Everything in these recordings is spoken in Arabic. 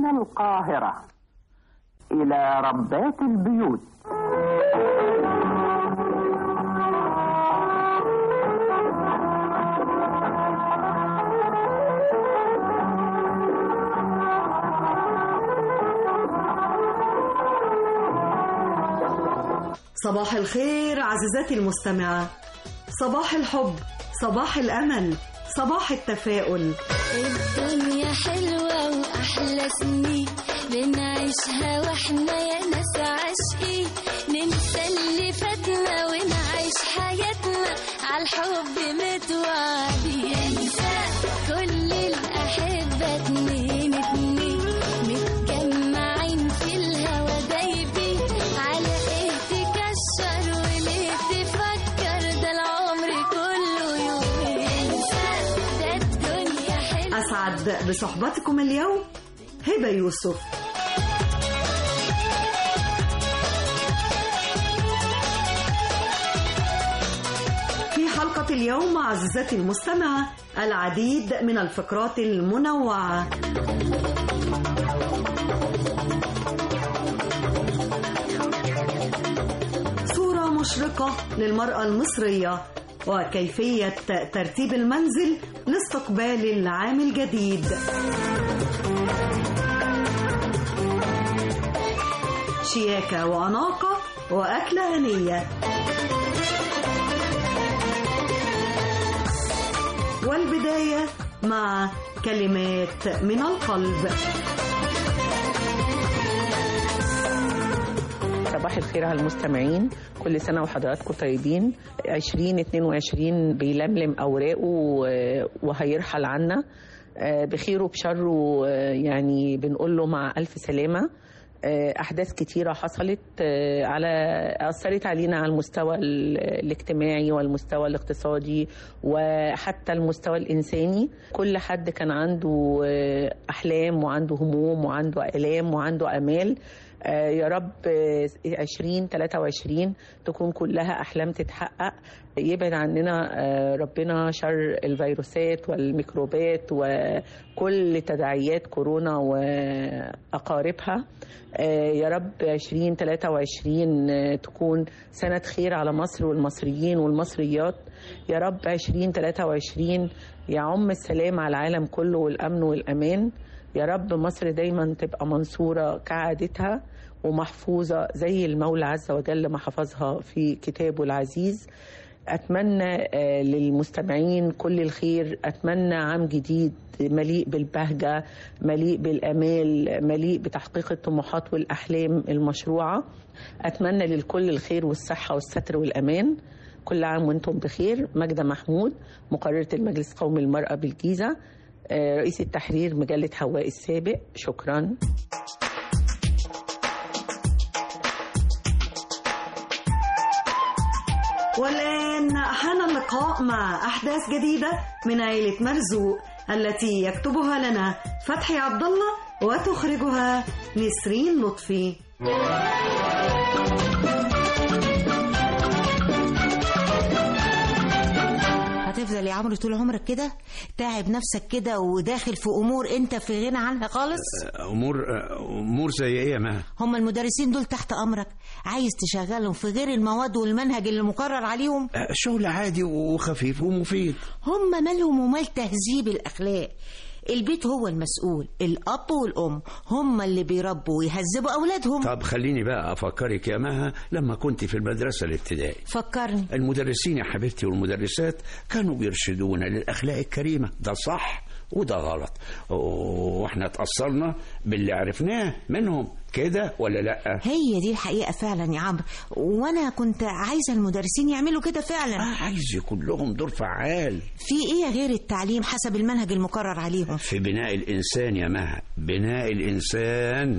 من القاهرة إلى ربات البيوت. صباح الخير عزيزاتي المستمعة، صباح الحب، صباح الأمل، صباح التفاؤل. الدنيا حلوة وأحلى سنين بنعيشها وإحنا يا ناس عاشقين، ننسى اللي فاتنا ونعيش حياتنا عالحب متوعدين، ننسى كل الأحبة اتنين اتنين متجمعين في الهوا دايبين، على إيه تكشر وليه تفكر، ده العمر كله يومين، ده الدنيا حلوة. أسعد بصحبتكم اليوم هبة يوسف. في حلقة اليوم عزيزتي المستمعة العديد من الفقرات المنوعة. صورة مشرقة للمرأة المصرية وكيفية ترتيب المنزل لاستقبال العام الجديد. شياكة وأناقة وأكلة هنية. والبداية مع كلمات من القلب. صباح الخير على المستمعين، كل سنة وحضراتكم طيبين. 2022 بيلملم أوراقه وهيرحل عنا بخيره وبشره، يعني بنقول له مع ألف سلامة. أحداث كتيرة حصلت أثرت علينا على المستوى الاجتماعي والمستوى الاقتصادي وحتى المستوى الإنساني. كل حد كان عنده أحلام وعنده هموم وعنده آلام وعنده آمال. يا رب 2023 تكون كلها أحلام تتحقق، يبعد عننا ربنا شر الفيروسات والميكروبات وكل تداعيات كورونا وأقاربها. يا رب 2023 تكون سنة خير على مصر والمصريين والمصريات. يا رب 2023 يعم السلام على العالم كله والأمن والأمان. يا رب مصر دايما تبقى منصورة كعادتها ومحفوظة زي المولى عز وجل ما حفظها في كتابه العزيز. أتمنى للمستمعين كل الخير، أتمنى عام جديد مليء بالبهجة، مليء بالأمال، مليء بتحقيق الطموحات والأحلام المشروعة. أتمنى للكل الخير والصحة والستر والأمان. كل عام وانتم بخير. ماجدة محمود، مقررة المجلس القومي للمرأة بالجيزة، رئيس التحرير مجلة هواء السابق. شكرا. والآن حان اللقاء مع أحداث جديدة من عائلة مرزوق التي يكتبها لنا فتحي عبد الله وتخرجها نسرين لطفي. هتفضل يا عمرو طول عمرك كده تعب نفسك كده وداخل في امور انت في غنى عنها خالص؟ امور زي ايه يا ما؟ هم المدرسين دول تحت امرك، عايز تشغلهم في غير المواد والمنهج اللي مقرر عليهم؟ شغل عادي وخفيف ومفيد. هم مالهم ومال تهذيب الاخلاق؟ البيت هو المسؤول، الأب والأم هم اللي بيربوا ويهذبوا أولادهم. طب خليني بقى أفكرك يا مها لما كنت في المدرسة الابتدائي. فكرني. المدرسين يا حبيبتي والمدرسات كانوا بيرشدونا للأخلاق الكريمة، ده صح وده غلط، واحنا اتأثرنا باللي عرفناه منهم، كده ولا لا؟ هي دي الحقيقة فعلا يا عمرو، وانا كنت عايزة المدرسين يعملوا كده فعلا. عايز يكون لهم دور فعال. في ايه غير التعليم حسب المنهج المقرر عليهم؟ في بناء الإنسان يا مها، بناء الإنسان.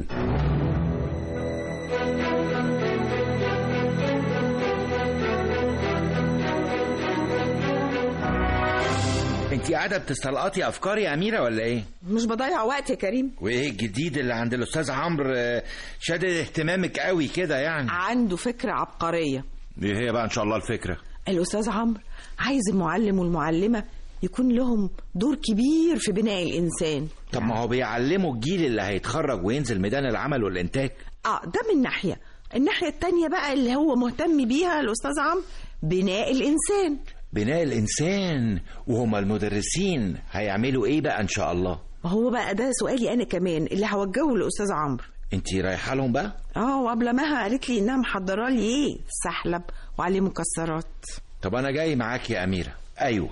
انتي قاعدة بتستلقطي افكاري يا اميرة ولا ايه؟ مش بضيع وقت يا كريم. وايه الجديد اللي عند الاستاذ عمرو شادد اهتمامك قوي كده يعني؟ عنده فكرة عبقرية. ايه هي بقى ان شاء الله الفكرة؟ الاستاذ عمرو عايز المعلم والمعلمة يكون لهم دور كبير في بناء الإنسان. طب ما هو بيعلموا الجيل اللي هيتخرج وينزل ميدان العمل والإنتاج. ده من ناحية. الناحية التانية بقى اللي هو مهتم بيها الأستاذ عمرو، بناء الإنسان. بناء الإنسان، وهما المدرسين هيعملوا إيه بقى إن شاء الله؟ هو بقى ده سؤالي أنا كمان اللي هوجهه للأستاذ عمرو. انتي رايحة لهم بقى؟ وقبل ما قالت لي إنها محضرة لي إيه، سحلب وعليه مكسرات. طب أنا جاي معاك يا أميرة. أيوة.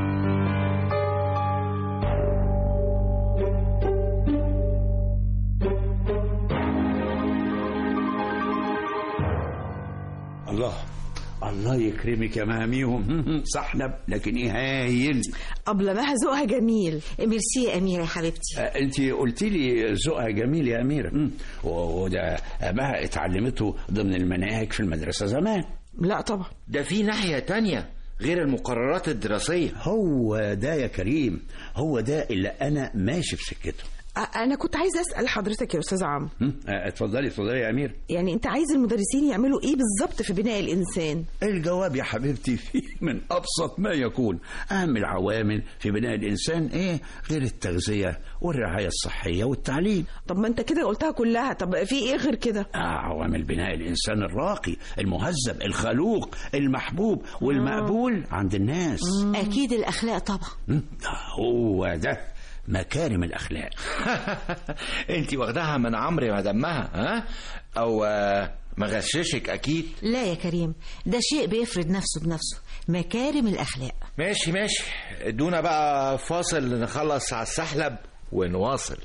الله يكرمك يا مهاميهم. سحلب لكن ايه هايل. قبل ما ذوقها جميل. ميرسي يا أميرة يا حبيبتي. انت قلت لي ذوقها جميل يا أميرة. وده ما اتعلمته ضمن المناهج في المدرسة زمان؟ لا طبعا، ده في ناحية تانية غير المقررات الدراسية. هو ده يا كريم، هو ده اللي أنا ماشي في سكته. أنا كنت عايزة أسأل حضرتك يا أستاذ عمرو. اتفضلي يا أمير. يعني أنت عايز المدرسين يعملوا إيه بالظبط في بناء الإنسان؟ الجواب يا حبيبتي فيه من أبسط ما يكون. أهم العوامل في بناء الإنسان إيه غير التغذية والرعاية الصحية والتعليم؟ طب ما أنت كده قلتها كلها، طب في إيه غير كده؟ عوامل بناء الإنسان الراقي المهذب الخلوق المحبوب والمقبول عند الناس. أكيد الأخلاق طبعا. هو ده مكارم الأخلاق. انتي واخداها من عمرو ما دمها، ها؟ أو مغششك أكيد. لا يا كريم، ده شيء بيفرض نفسه بنفسه، مكارم الأخلاق. ماشي ادونا بقى فاصل نخلص على السحلب ونواصل.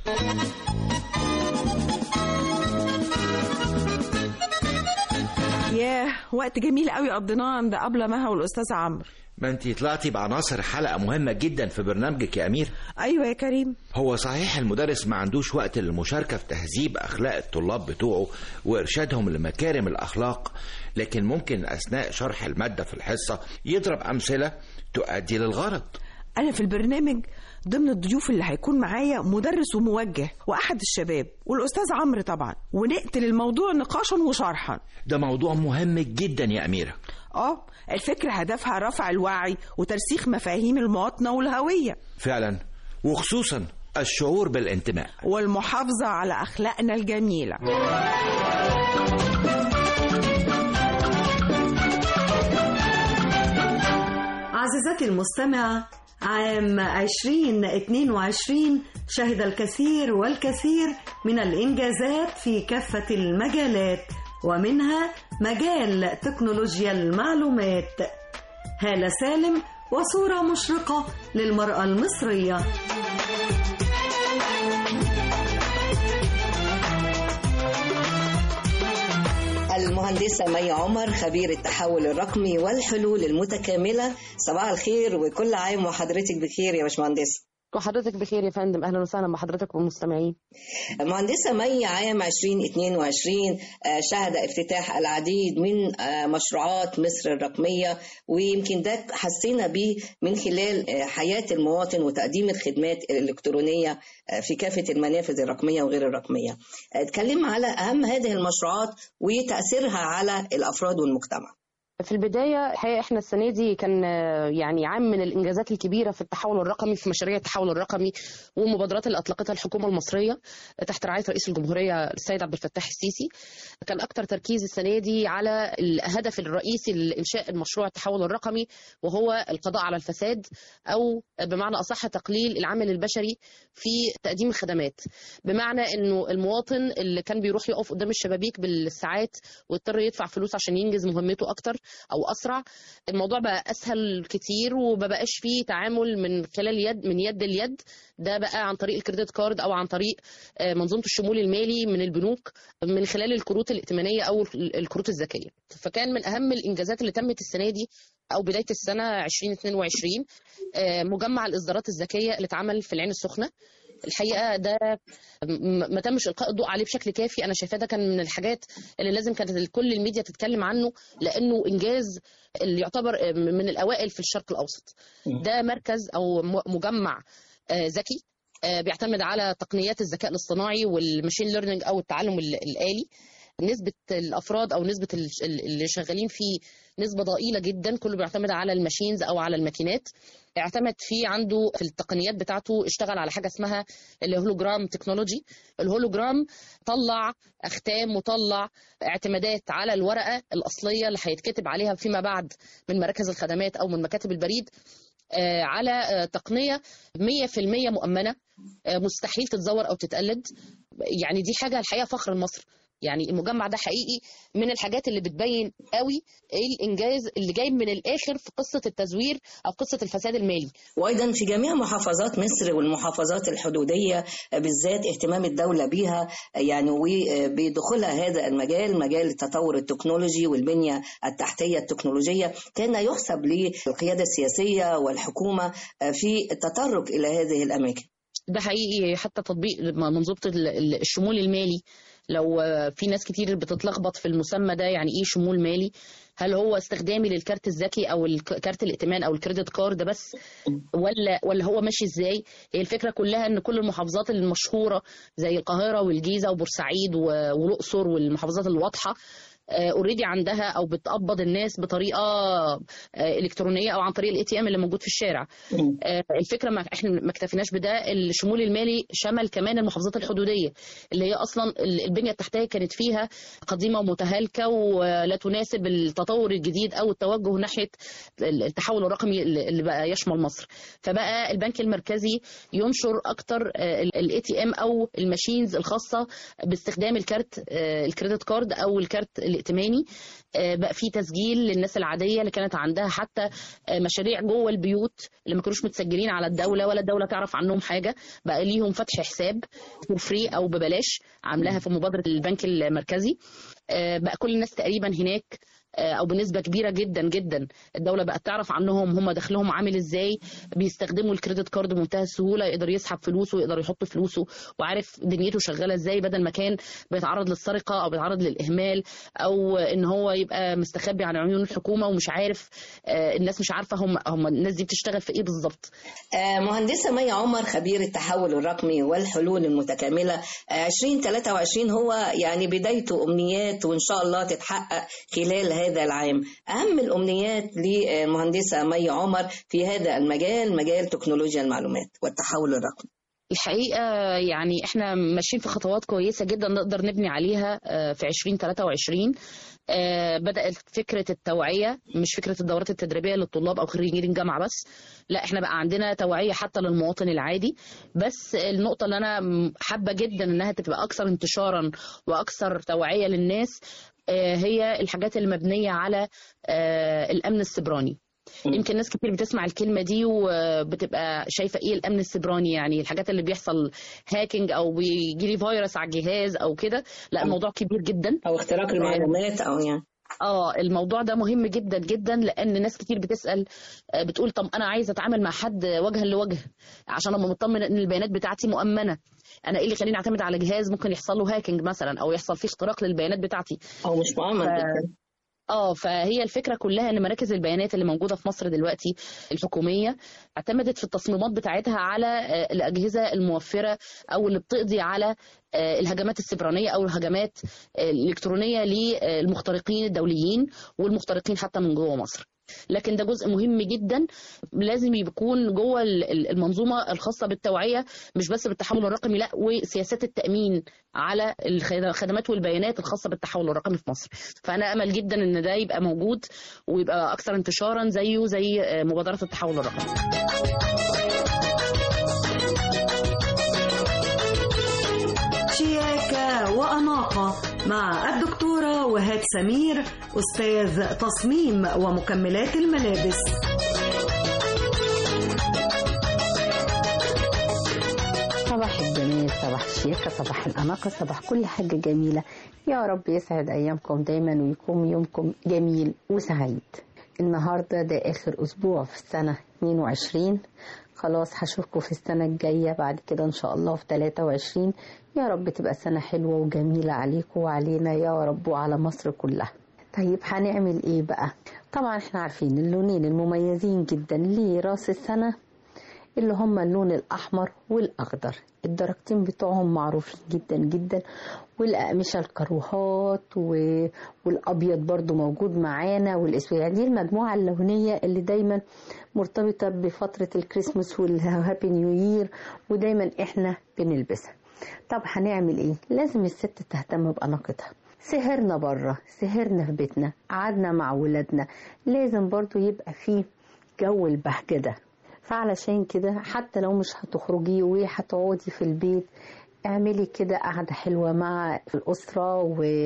ياه، وقت جميل قوي قضيناه عند أبلة مها والأستاذ عمرو. ما انتي طلعتي بعناصر حلقة مهمة جدا في برنامجك يا أمير. أيوة يا كريم. هو صحيح المدرس ما عندوش وقت للمشاركة في تهذيب أخلاق الطلاب بتوعه وإرشادهم لمكارم الأخلاق، لكن ممكن أثناء شرح المادة في الحصة يضرب أمثلة تؤدي للغرض. أنا في البرنامج ضمن الضيوف اللي هيكون معايا مدرس وموجه وأحد الشباب والأستاذ عمرو طبعا، ونقتل الموضوع نقاشا وشرحا. ده موضوع مهم جدا يا أميرة. الفكرة هدفها رفع الوعي وترسيخ مفاهيم المواطنة والهوية فعلا، وخصوصا الشعور بالانتماء والمحافظة على أخلاقنا الجميلة. عزيزتي المستمعة، عام 2022 شهد الكثير والكثير من الإنجازات في كافة المجالات، ومنها مجال تكنولوجيا المعلومات. هالة سالم وصورة مشرقة للمرأة المصرية. المهندسة مي عمر، خبير التحول الرقمي والحلول المتكاملة. صباح الخير وكل عام وحضرتك بخير يا باشمهندسة. وحضرتك بخير يا فندم، أهلا وسهلا بحضرتك والمستمعين. مهندسة مي، عام 2022 شهد افتتاح العديد من مشروعات مصر الرقمية، ويمكن ده حسينا به من خلال حياة المواطن وتقديم الخدمات الإلكترونية في كافة المنافذ الرقمية وغير الرقمية. اتكلم على أهم هذه المشروعات وتأثيرها على الأفراد والمجتمع. في البداية الحقيقة احنا السنة دي كان يعني عام من الإنجازات الكبيرة في التحول الرقمي، في مشاريع التحول الرقمي والمبادرات اللي أطلقتها الحكومة المصرية تحت رعاية رئيس الجمهورية السيد عبد الفتاح السيسي. كان أكتر تركيز السنة دي على الهدف الرئيسي لإنشاء المشروع التحول الرقمي، وهو القضاء على الفساد، أو بمعنى أصح تقليل العامل البشري في تقديم الخدمات. بمعنى أنه المواطن اللي كان بيروح يقف قدام الشبابيك بالساعات ويضطر يدفع فلوس عشان ينجز مهمته أكتر أو أسرع، الموضوع بقى أسهل كتير وما بقاش فيه تعامل من خلال من يد ليد. ده بقى عن طريق الكريدت كارد أو عن طريق منظومة الشمول المالي من البنوك، من خلال الكروت الائتمانية أو الكروت الذكية. فكان من أهم الإنجازات اللي تمت السنة دي أو بداية السنة 2022 مجمع الإصدارات الذكية اللي اتعمل في العين السخنة. الحقيقة ده ما تمش إلقاء الضوء عليه بشكل كافي. أنا شايفاه ده كان من الحاجات اللي لازم كانت كل الميديا تتكلم عنه، لأنه إنجاز اللي يعتبر من الأوائل في الشرق الأوسط. ده مركز أو مجمع ذكي بيعتمد على تقنيات الذكاء الاصطناعي والماشين ليرنينج أو التعلم الآلي. نسبة الأفراد أو نسبة اللي شغالين فيه نسبة ضئيلة جدا، كله بيعتمد على الماشينز أو على الماكينات. اعتمد فيه عنده في التقنيات بتاعته، اشتغل على حاجة اسمها الهولوجرام تكنولوجي. الهولوجرام طلع أختام وطلع اعتمادات على الورقة الأصلية اللي هيتكتب عليها فيما بعد من مراكز الخدمات أو من مكاتب البريد، على تقنية 100% مؤمنة، مستحيل تتزور أو تتقلد. يعني دي حاجة الحقيقة فخر لمصر. يعني المجمع ده حقيقي من الحاجات اللي بتبين قوي الإنجاز اللي جاي من الآخر في قصة التزوير أو قصة الفساد المالي. وأيضا في جميع محافظات مصر والمحافظات الحدودية بالذات اهتمام الدولة بيها، يعني وبدخولها هذا المجال، مجال التطور التكنولوجي والبنية التحتية التكنولوجية، كان يحسب للقيادة السياسية والحكومة في التطرق إلى هذه الأماكن. ده حقيقي. حتى تطبيق منظومة الشمول المالي، لو في ناس كتير بتتلخبط في المسمى ده، يعني ايه شمول مالي؟ هل هو استخدامي للكارت الذكي او الكارت الائتمان او الكريدت كارد بس، ولا هو ماشي ازاي؟ هي الفكره كلها ان كل المحافظات المشهوره زي القاهره والجيزه وبورسعيد والاقصر والمحافظات الواضحه اوريدي عندها او بتقبض الناس بطريقه الكترونيه او عن طريق الاي تي ام اللي موجود في الشارع. الفكره احنا ما اكتفيناش بده، الشمول المالي شمل كمان المحافظات الحدوديه اللي هي اصلا البنيه التحتيه كانت فيها قديمه ومتهالكه ولا تناسب التطور الجديد او التوجه ناحيه التحول الرقمي اللي بقى يشمل مصر. فبقى البنك المركزي ينشر اكتر الاي تي ام او الماشينز الخاصه باستخدام الكارت الكريدت كارد او الكارت الائتماني. بقى في تسجيل للناس العاديه اللي كانت عندها حتى مشاريع جوه البيوت اللي ما كانوش متسجلين على الدوله ولا الدوله تعرف عنهم حاجه، بقى ليهم فتح حساب فري او ببلاش عاملاها في مبادره البنك المركزي. بقى كل الناس تقريبا هناك او بنسبه كبيره جدا جدا الدوله بقت تعرف عنهم هم دخلهم عامل ازاي، بيستخدموا الكريدت كارد بمنتهى السهوله، يقدر يسحب فلوسه ويقدر يحط فلوسه وعارف دنيته شغاله ازاي، بدل ما كان بيتعرض للسرقه او بيتعرض للاهمال او ان هو يبقى مستخبي عن عيون الحكومه ومش عارف، الناس مش عارفه هم الناس دي بتشتغل في ايه بالظبط. مهندسه مي عمر، خبير التحول الرقمي والحلول المتكامله، 2023 هو يعني بدايته امنيات وان شاء الله تتحقق خلال هذا العام. أهم الأمنيات للمهندسة مي عمر في هذا المجال، مجال تكنولوجيا المعلومات والتحول الرقمي. الحقيقة يعني احنا ماشيين في خطوات كويسة جدا نقدر نبني عليها في 2023. بدأت فكرة التوعية، مش فكرة الدورات التدريبية للطلاب أو خريجين الجامعة بس، لا احنا بقى عندنا توعية حتى للمواطن العادي. بس النقطة اللي أنا حابة جدا إنها تبقى أكثر انتشارا وأكثر توعية للناس هي الحاجات اللي مبنية على الأمن السيبراني. يمكن ناس كتير بتسمع الكلمة دي وبتبقى شايفة ايه الأمن السيبراني، يعني الحاجات اللي بيحصل هاكينج أو بيجيلي فيروس على الجهاز أو كده. لا، الموضوع كبير جدا، أو اختراق المعلومات أو يعني الموضوع ده مهم جدا جدا، لأن ناس كتير بتسأل بتقول طب أنا عايزة أتعامل مع حد وجها لوجه عشان أبقى مطمن إن البيانات بتاعتي مؤمنة. أنا إيه اللي خليني أعتمد على جهاز ممكن يحصل له هاكينج مثلا أو يحصل فيه اختراق للبيانات بتاعتي أو مش مؤمن فهي الفكرة كلها ان مراكز البيانات اللي موجودة في مصر دلوقتي الحكومية اعتمدت في التصميمات بتاعتها على الأجهزة الموفرة او اللي بتقضي على الهجمات السيبرانية او الهجمات الإلكترونية للمخترقين الدوليين والمخترقين حتى من جوه مصر. لكن ده جزء مهم جدا لازم يكون جوه المنظومه الخاصه بالتوعيه، مش بس بالتحول الرقمي، لا وسياسات التامين على الخدمات والبيانات الخاصه بالتحول الرقمي في مصر. فانا امل جدا ان ده يبقى موجود ويبقى اكثر انتشارا زي مبادره التحول الرقمي. شياكة وأناقة مع الدكتورة وهاد سمير، أستاذ تصميم ومكملات الملابس. صباح الجمال، صباح الشياكة، صباح الأناقة، صباح كل حاجة جميلة. يا رب يسعد أيامكم دايما ويكون يومكم جميل وسعيد. النهاردة ده آخر أسبوع في السنة 22، خلاص هشوفكم في السنة الجاية بعد كده إن شاء الله في 23. يا رب تبقى سنة حلوة وجميلة عليكم وعلينا يا رب وعلى مصر كلها. طيب هنعمل إيه بقى؟ طبعا احنا عارفين اللونين المميزين جدا لراس السنة اللي هم اللون الأحمر والأخضر. الدرجتين بتوعهم معروفين جدا جدا، والأقمشة الكروهات والأبيض برضو موجود معانا والأسود. يعني دي المجموعة اللونية اللي دايما مرتبطة بفترة الكريسماس والهابي نيو يير، ودايما احنا بنلبسها. طب هنعمل ايه؟ لازم الست تهتم بأناقتها. سهرنا بره، سهرنا في بيتنا، قعدنا مع ولادنا، لازم برضو يبقى فيه جو البهجة ده. فعلشان كده حتى لو مش هتخرجي وهتقعدي في البيت، اعملي كده قعدة حلوة مع الأسرة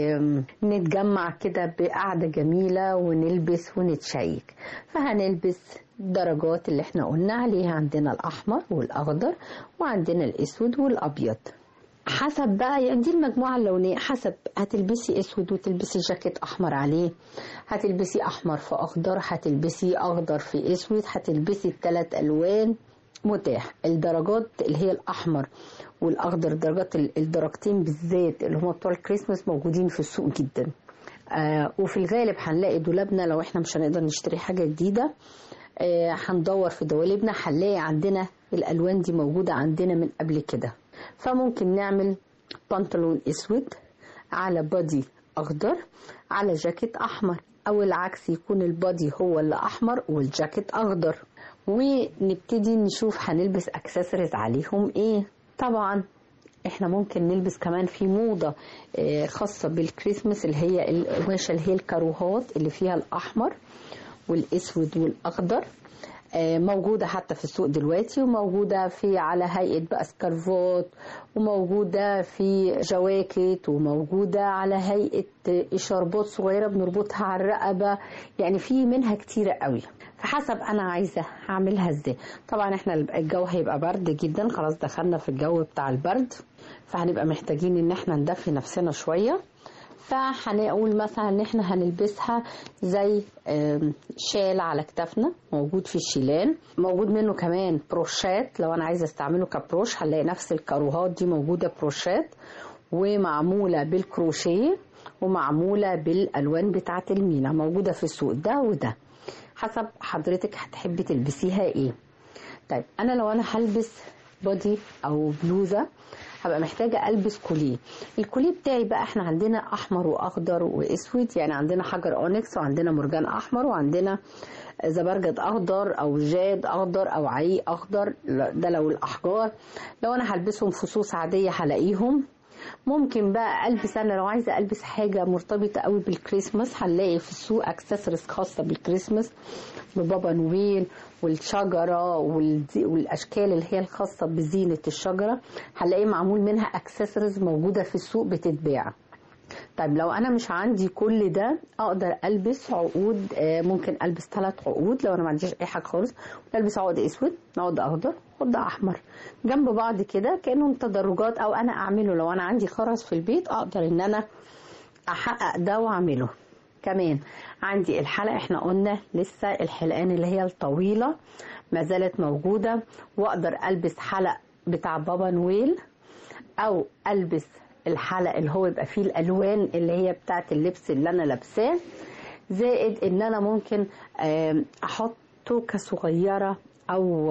ونتجمع كده بقعدة جميلة ونلبس ونتشيك. فهنلبس درجات اللي احنا قلنا عليها، عندنا الأحمر والأخضر وعندنا الأسود والأبيض. حسب بقى يعني دي المجموعة اللونية، حسب هتلبسي أسود وتلبسي جاكيت أحمر عليه، هتلبسي أحمر في أخضر، هتلبسي أخضر في أسود، هتلبسي الثلاث ألوان متاح. الدرجات اللي هي الأحمر والأخضر، درجات الدرجتين بالذات اللي هم بتوع الكريسماس موجودين في السوق جدا. وفي الغالب هنلاقي دولابنا لو احنا مش هنقدر نشتري حاجة جديدة، هندور في دواليبنا هنلاقي عندنا الألوان دي موجودة عندنا من قبل كده. فممكن نعمل بنطلون اسود على بادي اخضر على جاكيت احمر، او العكس يكون البادي هو اللي احمر والجاكيت اخضر، ونبتدي نشوف هنلبس اكسسوارز عليهم ايه. طبعا احنا ممكن نلبس كمان في موضة خاصة بالكريسماس اللي هي القماشة اللي هي الكاروهات اللي فيها الاحمر والاسود والاخضر، موجودة حتى في السوق دلوقتي، وموجودة في على هيئة بقى سكارفات، وموجودة في جواكت، وموجودة على هيئة إشاربات صغيرة بنربطها على الرقبة. يعني في منها كتيرة قوي، فحسب أنا عايزة هعملها ازاي. طبعا احنا الجو هيبقى برد جدا، خلاص دخلنا في الجو بتاع البرد، فهنبقى محتاجين ان احنا ندفي نفسنا شوية. فهنقول مثلا ان احنا هنلبسها زي شال على كتافنا، موجود في الشيلان، موجود منه كمان بروشات لو انا عايزه استعمله كبروش، هنلاقي نفس الكاروهات دي موجوده بروشات ومعموله بالكروشيه ومعموله بالالوان بتاعه المينا، موجوده في السوق ده وده، حسب حضرتك هتحبي تلبسيها ايه. طيب انا لو انا هلبس بودي او بلوزه هبقى محتاجة ألبس كوليه. الكوليه بتاعي بقى احنا عندنا أحمر وأخضر وأسود، يعني عندنا حجر أونكس وعندنا مرجان أحمر وعندنا زبرجد أخضر أو جاد أخضر أو عيق أخضر، ده لو الأحجار. لو أنا هلبسهم فصوص عادية هلاقيهم. ممكن بقى ألبس، أنا لو عايزة ألبس حاجة مرتبطة قوي بالكريسماس هنلاقي في السوق أكسسوارز خاصة بالكريسماس ببابا نويل والشجرة والأشكال اللي هي الخاصة بزينة الشجرة، هنلاقي معمول منها أكسسوارز موجودة في السوق بتتباع. طيب لو أنا مش عندي كل ده أقدر ألبس عقود، ممكن ألبس 3 عقود لو أنا ما عنديش أي حاجة خالص، ألبس عقد أسود، عقد أخضر، عقد أحمر جنب بعض كده كأنهم تدرجات، أو أنا أعمله لو أنا عندي خرز في البيت أقدر إن أنا أحقق ده وأعمله. كمان عندي الحلقة، احنا قلنا لسه الحلقان اللي هي الطويلة ما زالت موجودة، واقدر البس حلق بتاع بابا نويل، او البس الحلق اللي هو يبقى فيه الالوان اللي هي بتاعت اللبس اللي انا لابساه، زائد ان انا ممكن احط توكة صغيرة او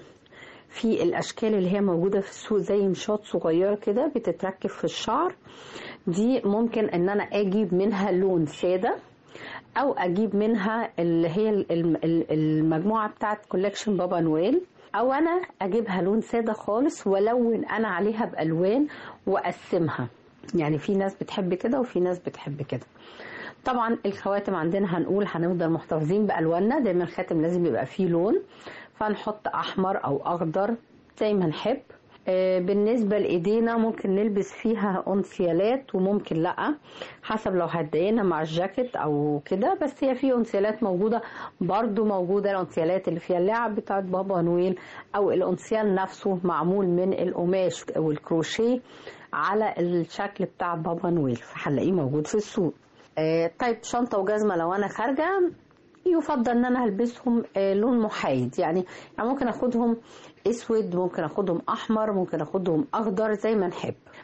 في الاشكال اللي هي موجودة في السوق زي مشاط صغيرة كده بتتركب في الشعر، دي ممكن ان انا اجيب منها لون سادة او اجيب منها اللي هي المجموعة بتاعت كولكشن بابا نويل، او انا اجيبها لون سادة خالص ولون انا عليها بالوان واقسمها. يعني في ناس بتحب كده وفي ناس بتحب كده. طبعا الخواتم عندنا هنقول هنفضل محتفظين بالواننا، دايما الخاتم لازم يبقى فيه لون، فنحط احمر او اخضر زي ما نحب. بالنسبة لإيدينا ممكن نلبس فيها أنسيالات وممكن لأ، حسب لو هتضايقنا مع الجاكيت أو كده، بس هي في أنسيالات موجودة، برضو موجودة الأنسيالات اللي فيها اللعب بتاعت بابا نويل، أو الأنسيال نفسه معمول من القماش أو الكروشيه على الشكل بتاع بابا نويل، فهنلاقيه موجود في السوق. طيب شنطة وجزمة لو أنا خارجة يفضل ان انا هلبسهم لون محايد، يعني ممكن اخدهم اسود، ممكن اخدهم احمر، ممكن اخدهم اخضر زي ما نحب.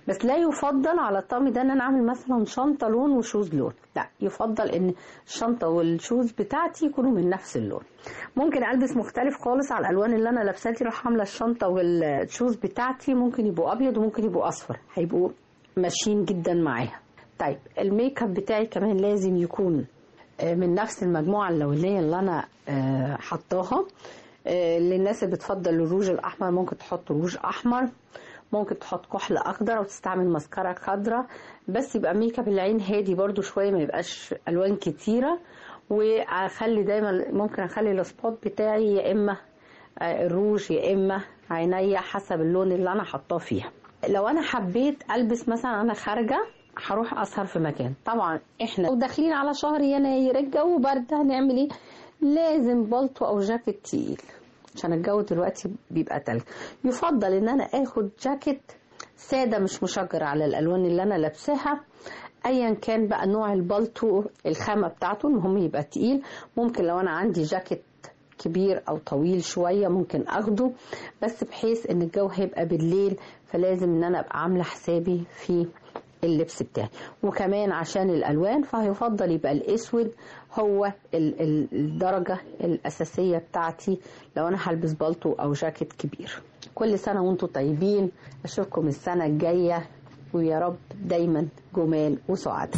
بس لا يفضل على الطقم ده ان انا اعمل مثلا شنطه لون وشوز لون، لا، يفضل ان الشنطه والشوز بتاعتي يكونوا من نفس اللون. ممكن البس مختلف خالص على الالوان اللي انا لابساها دي، راح عامله الشنطه والشوز بتاعتي ممكن يبقوا ابيض وممكن يبقوا اصفر، هيبقوا ماشيين جدا معاها. طيب الميك اب بتاعي كمان لازم يكون من نفس المجموعه اللونيه اللي انا حطاها. للناس اللي بتفضل الروج الاحمر ممكن تحط روج احمر، ممكن تحط كحل اخضر وتستعمل ماسكارا خضراء، بس يبقى ميك اب العين هادي برضو شويه، ما يبقاش الوان كتيره. واخلي دايما ممكن اخلي السبوت بتاعي يا اما الروج يا اما عينيا حسب اللون اللي انا حطاه فيها. لو انا حبيت البس مثلا انا خارجه هروح اسهر في مكان، طبعا احنا داخلين على شهر يناير الجو برد، هنعمل ايه؟ لازم بلطو او جاكيت تقيل عشان الجو دلوقتي بيبقى تلج. يفضل ان انا اخد جاكيت ساده مش مشجر على الالوان اللي انا لابساها، ايا كان بقى نوع البلطو الخامه بتاعته، المهم يبقى تقيل. ممكن لو انا عندي جاكيت كبير او طويل شويه ممكن اخده، بس بحيث ان الجو هيبقى بالليل، فلازم ان انا ابقى عامله حسابي في اللبس بتاعي. وكمان عشان الالوان فهيفضل يبقى الاسود هو الدرجه الاساسيه بتاعتي لو انا هلبس بالطو او جاكيت كبير. كل سنه وانتم طيبين، اشوفكم السنه الجايه ويا رب دايما جمال وسعاد.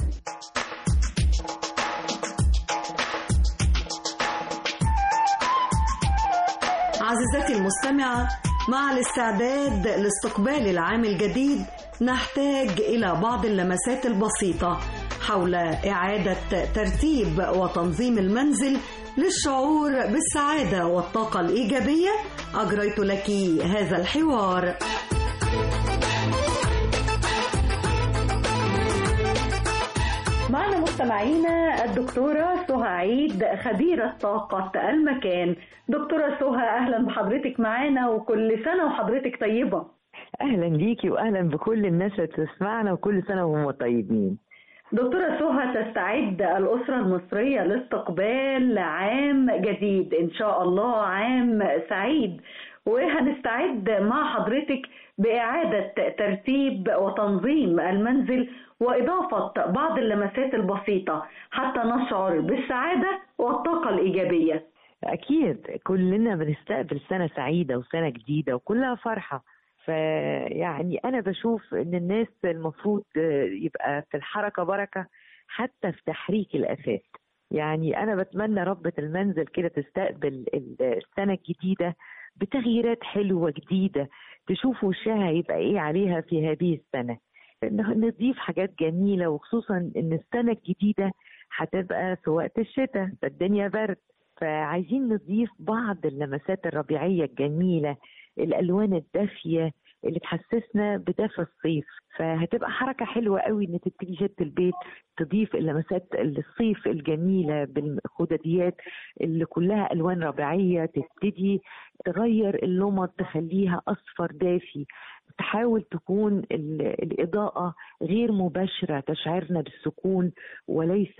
عزيزتي المستمعة، مع الاستعداد لاستقبال العام الجديد نحتاج إلى بعض اللمسات البسيطة حول إعادة ترتيب وتنظيم المنزل للشعور بالسعادة والطاقة الإيجابية. أجريت لك هذا الحوار. معنا مستمعينا الدكتورة سهى عيد، خبيرة طاقة المكان. دكتورة سهى، أهلا بحضرتك معانا وكل سنة وحضرتك طيبة. أهلا بيكي وأهلا بكل الناس اللي تسمعنا وكل سنة وهم طيبين. دكتورة سهى، تستعد الأسرة المصرية لاستقبال عام جديد إن شاء الله، عام سعيد، وهنستعد مع حضرتك بإعادة ترتيب وتنظيم المنزل وإضافة بعض اللمسات البسيطة حتى نشعر بالسعادة والطاقة الإيجابية. أكيد كلنا بنستقبل سنة سعيدة وسنة جديدة وكلها فرحة، فيعني أنا بشوف إن الناس المفروض يبقى في الحركة بركة حتى في تحريك الأثاث. يعني أنا بتمنى ربة المنزل كده تستقبل السنة الجديدة بتغييرات حلوة جديدة، تشوف وشها يبقى إيه عليها في هذه السنة، نضيف حاجات جميلة، وخصوصا إن السنة الجديدة هتبقى في وقت الشتاء فالدنيا برد، فعايزين نضيف بعض اللمسات الربيعية الجميلة، الألوان الدافية اللي تحسسنا بدفى الصيف. فهتبقى حركة حلوة قوي إن تبتدي ست البيت تضيف اللمسات الصيف الجميلة بالخدديات اللي كلها ألوان ربيعية، تبتدي تغير اللمض تخليها أصفر دافي، تحاول تكون الإضاءة غير مباشرة تشعرنا بالسكون وليس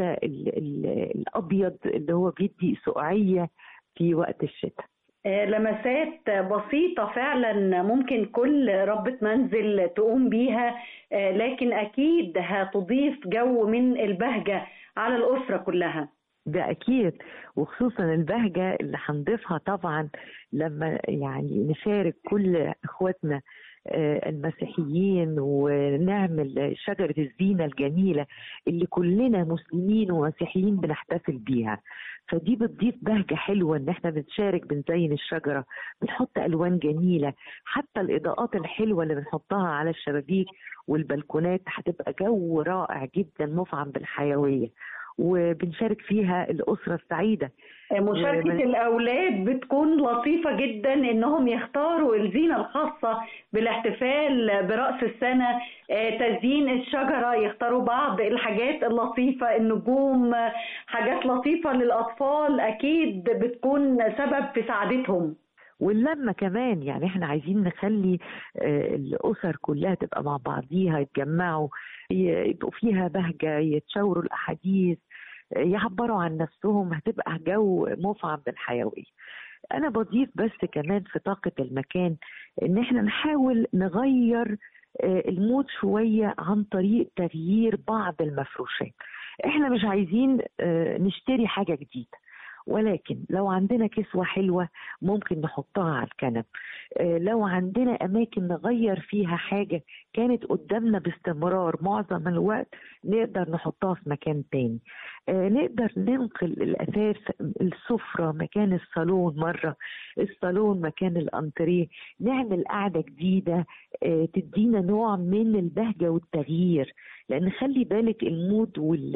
الأبيض اللي هو بيدي سقعية في وقت الشتاء. لمسات بسيطة فعلا ممكن كل ربة منزل تقوم بيها، لكن أكيد هتضيف جو من البهجة على الأسرة كلها. ده أكيد، وخصوصا البهجة اللي هنضيفها طبعا لما يعني نشارك كل إخواتنا المسيحيين ونعمل شجرة الزينة الجميلة اللي كلنا مسلمين ومسيحيين بنحتفل بيها. فدي بتضيف بهجة حلوة ان احنا بنشارك بنزين الشجرة، بنحط ألوان جميلة، حتى الإضاءات الحلوة اللي بنحطها على الشبابيك والبلكونات هتبقى جو رائع جدا مفعم بالحيوية، وبنشارك فيها الأسرة السعيدة. مشاركة الأولاد بتكون لطيفة جدا، إنهم يختاروا الزينة الخاصة بالاحتفال برأس السنة، تزيين الشجرة، يختاروا بعض الحاجات اللطيفة، النجوم، حاجات لطيفة للأطفال أكيد بتكون سبب في سعادتهم. واللمة كمان، يعني احنا عايزين نخلي الأسر كلها تبقى مع بعضيها، يتجمعوا، يبقوا فيها بهجة، يتشاوروا الأحاديث، يعبروا عن نفسهم، هتبقى جو مفعم بالحيوية. أنا بضيف بس كمان في طاقة المكان إن احنا نحاول نغير المود شوية عن طريق تغيير بعض المفروشات. احنا مش عايزين نشتري حاجة جديدة، ولكن لو عندنا كسوة حلوة ممكن نحطها على الكنب. لو عندنا أماكن نغير فيها حاجة كانت قدامنا باستمرار معظم الوقت نقدر نحطها في مكان تاني. نقدر ننقل الأثاث، السفرة مكان الصالون مرة، الصالون مكان الأنتريه، نعمل قعدة جديدة تدينا نوع من البهجة والتغيير. لأن خلي بالك المود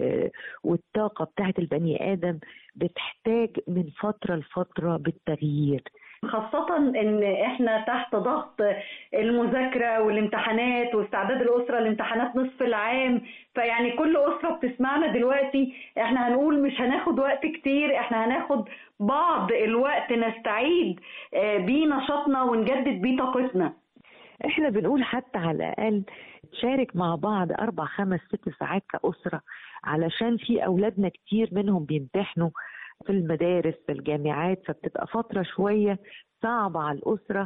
والطاقة بتاعت البني آدم بتحتاج من فترة لفترة بالتغيير، خاصة ان احنا تحت ضغط المذاكرة والامتحانات واستعداد الأسرة لامتحانات نصف العام. فيعني كل أسرة بتسمعنا دلوقتي احنا هنقول مش هناخد وقت كتير، احنا هناخد بعض الوقت نستعيد بيه نشاطنا ونجدد بيه طاقتنا. احنا بنقول حتى على الأقل تشارك مع بعض 4 5 6 ساعات كأسرة، علشان في أولادنا كتير منهم بيمتحنوا في المدارس في الجامعات، فبتبقى فترة شوية صعبة على الأسرة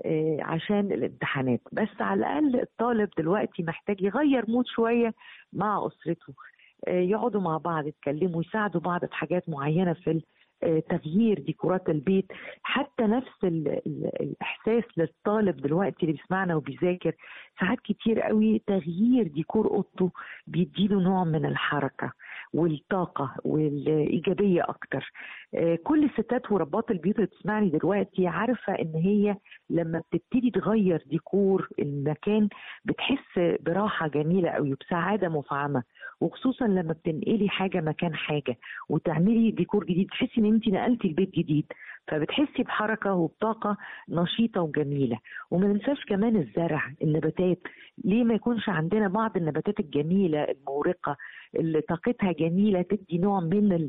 عشان الامتحانات. بس على الأقل الطالب دلوقتي محتاج يغير مود شوية مع أسرته، يقعدوا مع بعض يتكلموا، يساعدوا بعض في حاجات معينة في تغيير ديكورات البيت. حتى نفس الإحساس للطالب دلوقتي اللي بيسمعنا وبيذاكر، ساعات كتير قوي تغيير ديكور أوضته بيديله نوع من الحركة والطاقة والإيجابية أكتر. كل الستات ورباط البيوت اللي بتسمعني دلوقتي عارفة إن هي لما بتبتدي تغير ديكور المكان بتحس براحة جميلة أوي وبسعادة مفعمة، وخصوصا لما بتنقلي حاجة مكان حاجة وتعملي ديكور جديد تحسي إن أنت نقلتي البيت جديد، فبتحسي بحركة وبطاقة نشيطة وجميلة. وما ننساش كمان الزرع، النباتات، ليه ما يكونش عندنا بعض النباتات الجميلة المورقة اللي طاقتها جميلة تدي نوع من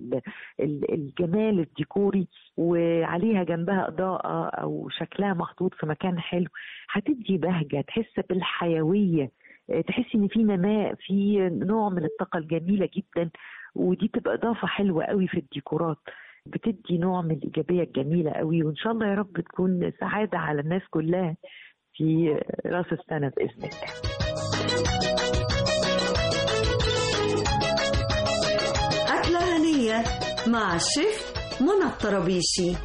الجمال الديكوري، وعليها جنبها إضاءة أو شكلها محطوط في مكان حلو، هتدي بهجة، تحس بالحيوية، تحسي إن في نماء، في نوع من الطاقة الجميلة جدا. ودي تبقى إضافة حلوة قوي في الديكورات، بتدي نوع من الإيجابية الجميلة قوي. وإن شاء الله يا رب تكون سعادة على الناس كلها في رأس السنة بإذن الله. أكلة هنية مع الشيف منى الطرابيشي.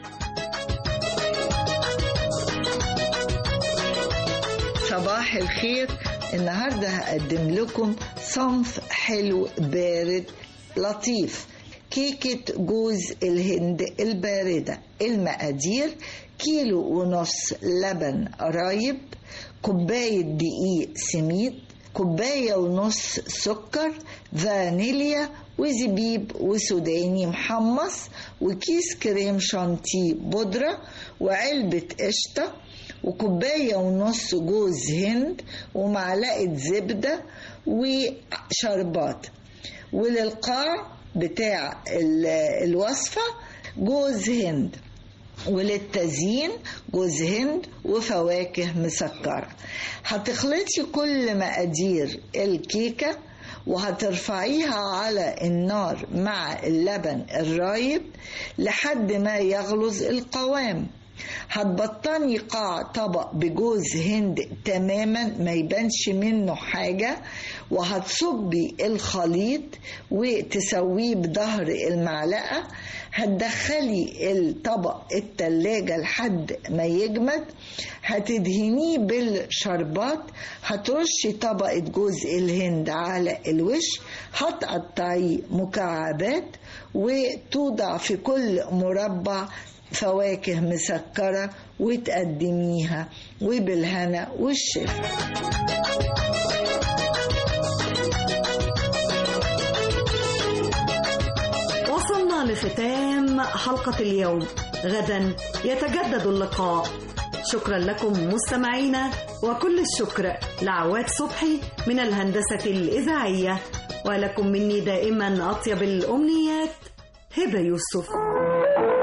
صباح الخير. النهاردة هقدم لكم صنف حلو بارد لطيف، كيكة جوز الهند الباردة. المقادير: 1.5 كيلو لبن رايب، كوباية دقيق سميد، 1.5 كوباية سكر، فانيليا وزبيب وسوداني محمص، وكيس كريم شانتيه بودرة، وعلبة قشطة، 1.5 كوباية جوز هند، ومعلقة زبدة وشربات. وللقاع بتاع الوصفة جوز هند، وللتزيين جوز هند وفواكه مسكرة. هتخلطي كل مقادير الكيكة وهترفعيها على النار مع اللبن الرايب لحد ما يغلظ القوام. هتبطني قاع طبق بجوز هند تماما ما يبانش منه حاجة، وهتصبي الخليط وتسويه بظهر المعلقة. هتدخلي الطبق التلاجة لحد ما يجمد، هتدهنيه بالشربات، هترشي طبقة جوز الهند على الوش، هتقطعيه مكعبات وتوضع في كل مربع فواكه مسكرة وتقدميها، وبالهنا والشفا. وصلنا لختام حلقة اليوم، غدا يتجدد اللقاء. شكرا لكم مستمعينا، وكل الشكر لعواد صبحي من الهندسة الإذاعية، ولكم مني دائما أطيب الأمنيات، هبة يوسف.